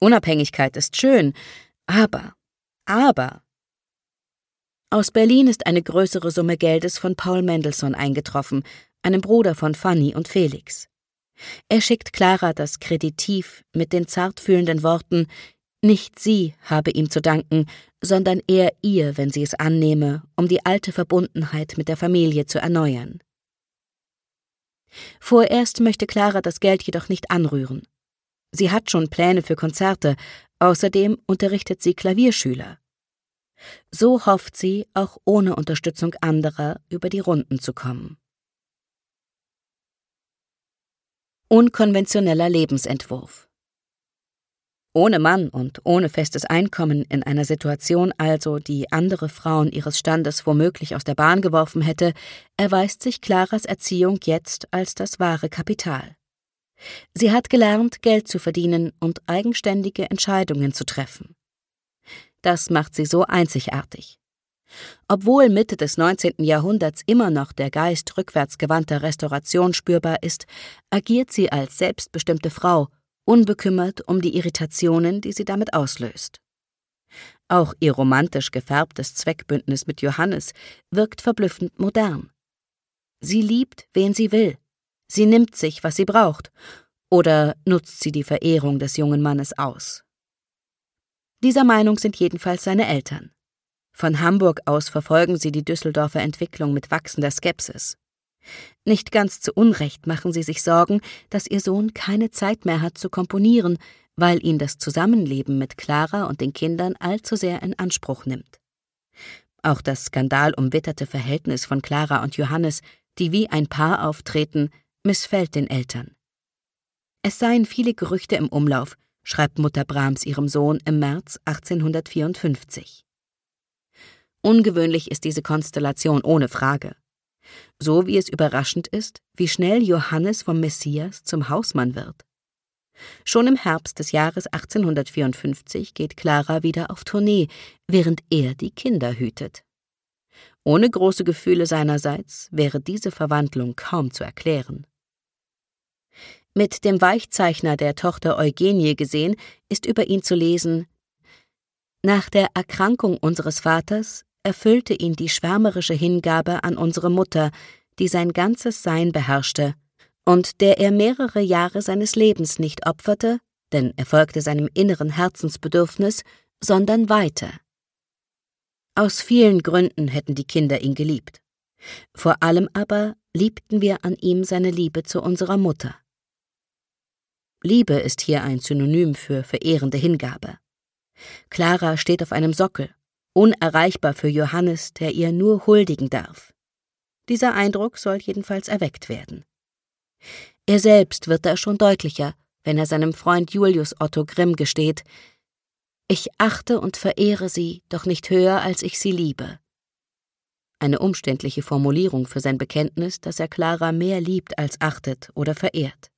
Unabhängigkeit ist schön, aber. Aus Berlin ist eine größere Summe Geldes von Paul Mendelssohn eingetroffen, einem Bruder von Fanny und Felix. Er schickt Clara das Kreditiv mit den zartfühlenden Worten: Nicht sie habe ihm zu danken, sondern er ihr, wenn sie es annehme, um die alte Verbundenheit mit der Familie zu erneuern. Vorerst möchte Clara das Geld jedoch nicht anrühren. Sie hat schon Pläne für Konzerte, außerdem unterrichtet sie Klavierschüler. So hofft sie, auch ohne Unterstützung anderer über die Runden zu kommen. Unkonventioneller Lebensentwurf. Ohne Mann und ohne festes Einkommen, in einer Situation also, die andere Frauen ihres Standes womöglich aus der Bahn geworfen hätte, erweist sich Claras Erziehung jetzt als das wahre Kapital. Sie hat gelernt, Geld zu verdienen und eigenständige Entscheidungen zu treffen. Das macht sie so einzigartig. Obwohl Mitte des 19. Jahrhunderts immer noch der Geist rückwärtsgewandter Restauration spürbar ist, agiert sie als selbstbestimmte Frau, unbekümmert um die Irritationen, die sie damit auslöst. Auch ihr romantisch gefärbtes Zweckbündnis mit Johannes wirkt verblüffend modern. Sie liebt, wen sie will. Sie nimmt sich, was sie braucht. Oder nutzt sie die Verehrung des jungen Mannes aus? Dieser Meinung sind jedenfalls seine Eltern. Von Hamburg aus verfolgen sie die Düsseldorfer Entwicklung mit wachsender Skepsis. Nicht ganz zu Unrecht machen sie sich Sorgen, dass ihr Sohn keine Zeit mehr hat zu komponieren, weil ihn das Zusammenleben mit Clara und den Kindern allzu sehr in Anspruch nimmt. Auch das skandalumwitterte Verhältnis von Clara und Johannes, die wie ein Paar auftreten, missfällt den Eltern. Es seien viele Gerüchte im Umlauf, schreibt Mutter Brahms ihrem Sohn im März 1854. Ungewöhnlich ist diese Konstellation ohne Frage. So wie es überraschend ist, wie schnell Johannes vom Messias zum Hausmann wird. Schon im Herbst des Jahres 1854 geht Clara wieder auf Tournee, während er die Kinder hütet. Ohne große Gefühle seinerseits wäre diese Verwandlung kaum zu erklären. Mit dem Weichzeichner der Tochter Eugenie gesehen, ist über ihn zu lesen: Nach der Erkrankung unseres Vaters erfüllte ihn die schwärmerische Hingabe an unsere Mutter, die sein ganzes Sein beherrschte und der er mehrere Jahre seines Lebens nicht opferte, denn er folgte seinem inneren Herzensbedürfnis, sondern weihte. Aus vielen Gründen hätten die Kinder ihn geliebt. Vor allem aber liebten wir an ihm seine Liebe zu unserer Mutter. Liebe ist hier ein Synonym für verehrende Hingabe. Clara steht auf einem Sockel, unerreichbar für Johannes, der ihr nur huldigen darf. Dieser Eindruck soll jedenfalls erweckt werden. Er selbst wird da schon deutlicher, wenn er seinem Freund Julius Otto Grimm gesteht: Ich achte und verehre sie, doch nicht höher, als ich sie liebe. Eine umständliche Formulierung für sein Bekenntnis, dass er Clara mehr liebt als achtet oder verehrt.